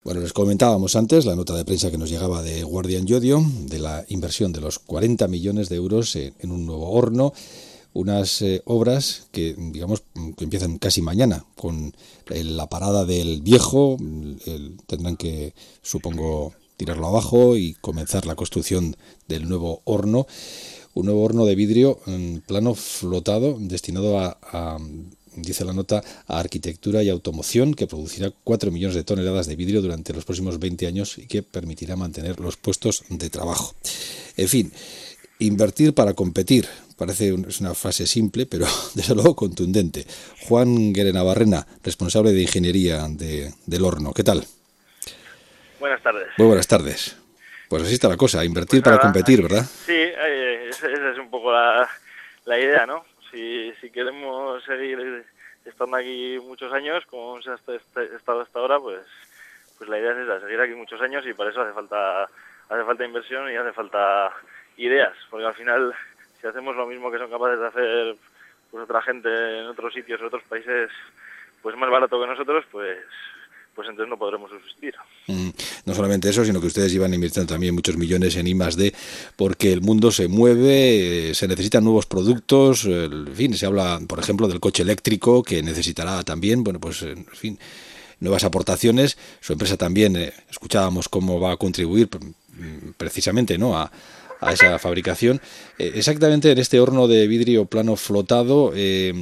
Bueno, les comentábamos antes la nota de prensa que nos llegaba de Guardian Llodio, de la inversión de los 40 millones de euros en un nuevo horno, unas obras que, digamos, que empiezan casi mañana, con la parada del viejo, tendrán que, supongo, tirarlo abajo y comenzar la construcción del nuevo horno, un nuevo horno de vidrio en plano flotado, destinado dice la nota, a arquitectura y automoción, que producirá 4 millones de toneladas de vidrio durante los próximos 20 años y que permitirá mantener los puestos de trabajo. En fin, invertir para competir. Es una frase simple, pero desde luego contundente. Juan Guerenabarrena, responsable de ingeniería del horno. ¿Qué tal? Buenas tardes. Muy buenas tardes. Pues así está la cosa, invertir Pues para nada, competir, ¿verdad? Sí, esa es un poco la idea, ¿no? Si queremos seguir estando aquí muchos años, como se ha estado hasta ahora, pues la idea es esa, seguir aquí muchos años, y para eso hace falta inversión y hace falta ideas, porque al final, si hacemos lo mismo que son capaces de hacer pues otra gente en otros sitios, en otros países, pues más barato que nosotros, pues entonces no podremos subsistir. No solamente eso, sino que ustedes llevan invirtiendo también muchos millones en I+D, porque el mundo se mueve, se necesitan nuevos productos, en fin, se habla, por ejemplo, del coche eléctrico, que necesitará también, bueno, pues, en fin, nuevas aportaciones. Su empresa también, escuchábamos cómo va a contribuir precisamente, ¿no?, a esa fabricación. Exactamente en este horno de vidrio plano flotado,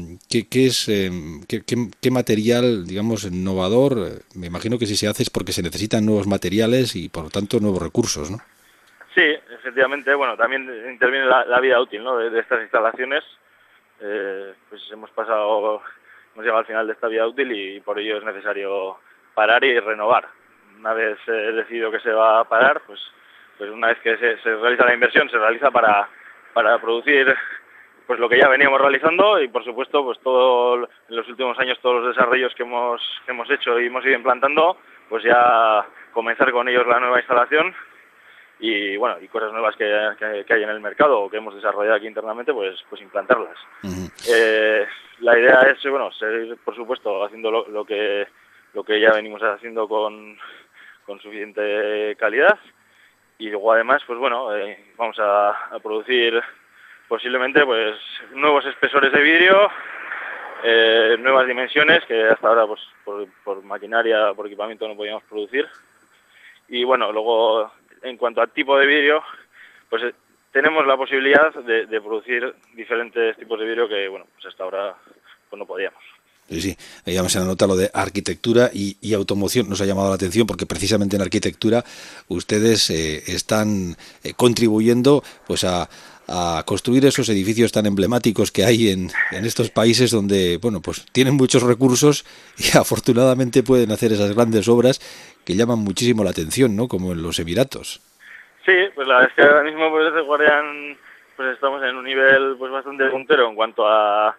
¿qué material, digamos, innovador? Me imagino que si se hace es porque se necesitan nuevos materiales y, por lo tanto, nuevos recursos, ¿no? Sí, efectivamente. Bueno, también interviene la vida útil, ¿no?, de estas instalaciones. Pues hemos llegado al final de esta vida útil y por ello es necesario parar y renovar. Una vez decidido que se va a parar, pues una vez que se realiza la inversión, se realiza para producir pues lo que ya veníamos realizando, y por supuesto pues en los últimos años todos los desarrollos que hemos hecho y hemos ido implantando, pues ya comenzar con ellos la nueva instalación y bueno, y cosas nuevas que hay en el mercado o que hemos desarrollado aquí internamente, pues implantarlas. Uh-huh. La idea es, bueno, seguir por supuesto haciendo lo que ya venimos haciendo con suficiente calidad. Y luego además, pues bueno, vamos a producir posiblemente pues nuevos espesores de vidrio, nuevas dimensiones que hasta ahora pues por maquinaria, por equipamiento no podíamos producir. Y bueno, luego en cuanto a tipo de vidrio, pues tenemos la posibilidad de producir diferentes tipos de vidrio que bueno, pues hasta ahora pues no podíamos. Sí, ahí ya me se anota lo de arquitectura y automoción. Nos ha llamado la atención porque precisamente en arquitectura ustedes están contribuyendo pues a construir esos edificios tan emblemáticos que hay en estos países donde, bueno, pues tienen muchos recursos y afortunadamente pueden hacer esas grandes obras que llaman muchísimo la atención, ¿no?, como en los Emiratos. Sí, pues la verdad es que ahora mismo pues desde Guardian pues estamos en un nivel pues bastante puntero en cuanto a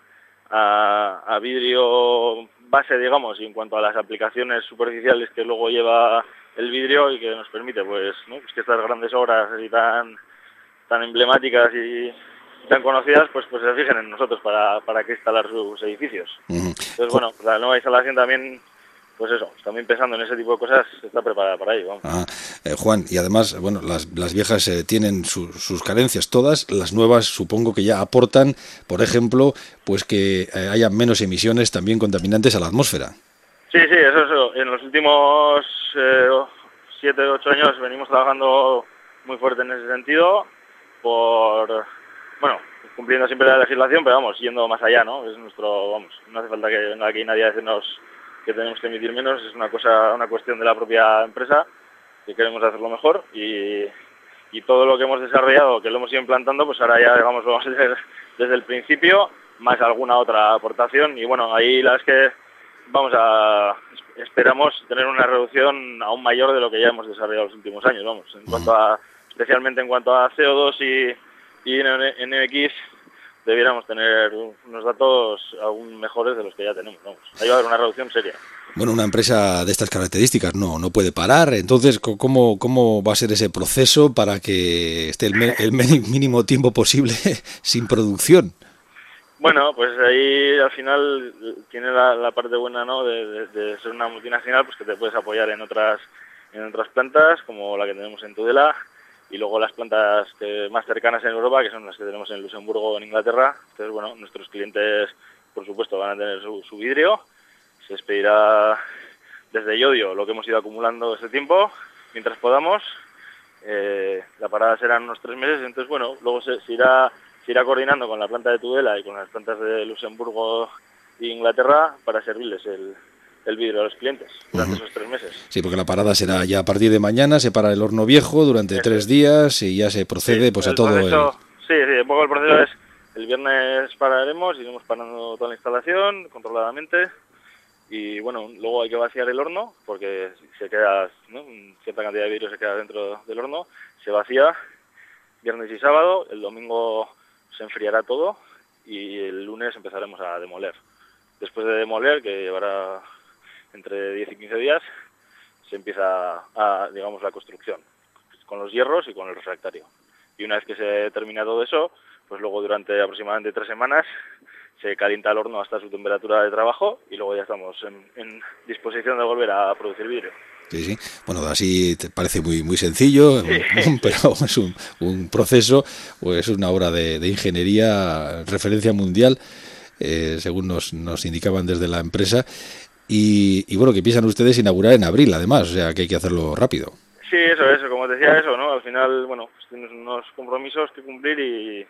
vidrio base, digamos, y en cuanto a las aplicaciones superficiales que luego lleva el vidrio y que nos permite pues, ¿no?, pues que estas grandes obras y tan emblemáticas y tan conocidas pues se fijen en nosotros para que instalar sus edificios. Uh-huh. Entonces bueno, pues la nueva instalación también, pues eso, también pensando en ese tipo de cosas, está preparada para ello. Juan, y además, bueno, las viejas tienen sus carencias todas, las nuevas supongo que ya aportan, por ejemplo, pues que haya menos emisiones también contaminantes a la atmósfera. Sí, eso. En los últimos 7 o 8 años venimos trabajando muy fuerte en ese sentido, cumpliendo siempre la legislación, pero vamos, yendo más allá, ¿no? Es no hace falta que venga aquí nadie a decirnos que tenemos que emitir menos, es una cuestión de la propia empresa, que queremos hacerlo mejor y todo lo que hemos desarrollado, que lo hemos ido implantando, pues ahora ya, digamos, lo vamos a hacer desde el principio, más alguna otra aportación, y bueno, ahí la verdad es que esperamos tener una reducción aún mayor de lo que ya hemos desarrollado los últimos años, especialmente en cuanto a CO2 y NOx, debiéramos tener unos datos aún mejores de los que ya tenemos, Ahí va a haber una reducción seria. Bueno, una empresa de estas características no puede parar. Entonces, ¿cómo va a ser ese proceso para que esté el mínimo tiempo posible sin producción? Bueno, pues ahí al final tiene la parte buena, ¿no?, de ser una multinacional, pues que te puedes apoyar en otras en otras plantas, como la que tenemos en Tudela, y luego las plantas más cercanas en Europa, que son las que tenemos en Luxemburgo o en Inglaterra. Entonces, bueno, nuestros clientes, por supuesto, van a tener su vidrio. Se expedirá desde Llodio lo que hemos ido acumulando este tiempo, mientras podamos. La parada será unos 3 meses, entonces, bueno, luego se irá coordinando con la planta de Tudela y con las plantas de Luxemburgo e Inglaterra para servirles el vidrio a los clientes durante esos 3 meses. Sí, porque la parada será ya a partir de mañana, se para el horno viejo durante 3 días y ya se procede pues a todo Sí, un poco el proceso es, el viernes pararemos, iremos parando toda la instalación controladamente y bueno, luego hay que vaciar el horno porque se queda, ¿no?, cierta cantidad de vidrio se queda dentro del horno, se vacía viernes y sábado, el domingo se enfriará todo y el lunes empezaremos a demoler. Después de demoler, que llevará entre 10 y 15 días, se empieza digamos, la construcción, con los hierros y con el refractario. Y una vez que se termina todo eso, pues luego durante aproximadamente 3 semanas se calienta el horno hasta su temperatura de trabajo y luego ya estamos en disposición de volver a producir vidrio. Sí, sí. Bueno, así te parece muy sencillo, sí. Pero es un proceso, pues es una obra de ingeniería, referencia mundial, según nos indicaban desde la empresa. Y bueno, que piensan ustedes inaugurar en abril, además, o sea que hay que hacerlo rápido. Sí, eso, como te decía, eso, ¿no? Al final, bueno, pues tienes unos compromisos que cumplir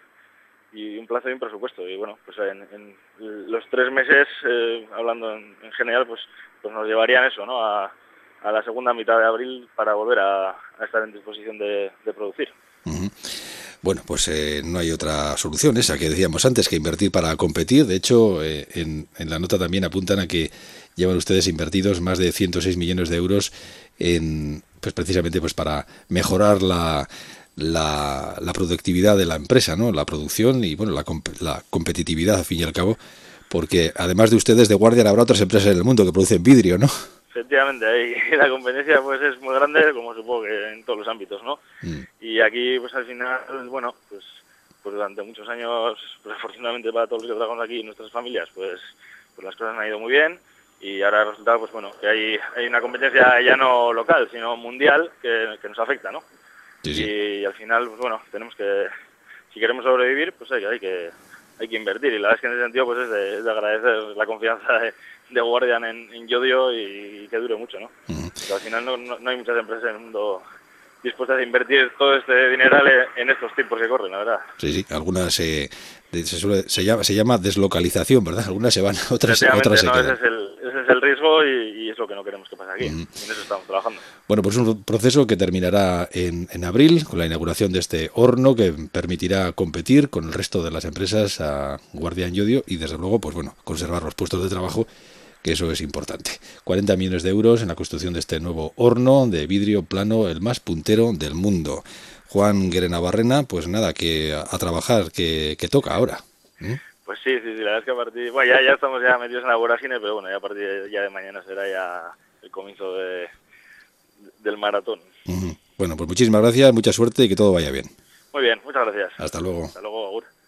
y un plazo y un presupuesto. Y bueno, pues en los 3 meses, hablando en general, pues nos llevarían eso, ¿no? A la segunda mitad de abril para volver a estar en disposición de producir. Uh-huh. Bueno, pues no hay otra solución, esa que decíamos antes, que invertir para competir. De hecho, en la nota también apuntan a que llevan ustedes invertidos más de 106 millones de euros en, pues precisamente pues para mejorar la productividad de la empresa, ¿no? La producción y bueno, la competitividad, al fin y al cabo, porque además de ustedes, de Guardian, habrá otras empresas en el mundo que producen vidrio, ¿no? Efectivamente, ahí la competencia pues es muy grande, como supongo que en todos los ámbitos, ¿no? Y aquí pues al final, bueno, pues durante muchos años, pues afortunadamente para todos los que trabajamos aquí y nuestras familias, pues las cosas han ido muy bien y ahora el resultado, pues bueno, que hay una competencia ya no local, sino mundial que nos afecta, ¿no? Sí, sí. Y al final, pues bueno, tenemos que, si queremos sobrevivir, pues hay que invertir, y la verdad es que en ese sentido pues es de agradecer la confianza de Guardian en Llodio y que dure mucho, ¿no? Pero al final no hay muchas empresas en el mundo dispuestas a invertir todo este dineral en estos tiempos que corren, la verdad. Sí, sí, algunas se llama deslocalización, ¿verdad? Algunas se van, otras se quedan. Ese es el riesgo y es lo que no queremos que pase aquí. Y en eso estamos trabajando. Bueno, pues un proceso que terminará en abril con la inauguración de este horno que permitirá competir con el resto de las empresas a Guardian Llodio y desde luego, pues bueno, conservar los puestos de trabajo, que eso es importante. 40 millones de euros en la construcción de este nuevo horno de vidrio plano, el más puntero del mundo. Juan Guerenabarrena, pues nada, que a trabajar, que toca ahora. Pues sí, la verdad es que a partir, bueno, ya estamos ya metidos en la vorágine, pero bueno, ya a partir ya de mañana será ya el comienzo del maratón. Bueno, pues muchísimas gracias, mucha suerte y que todo vaya bien. Muy bien, muchas gracias. Hasta luego. Hasta luego, Agur.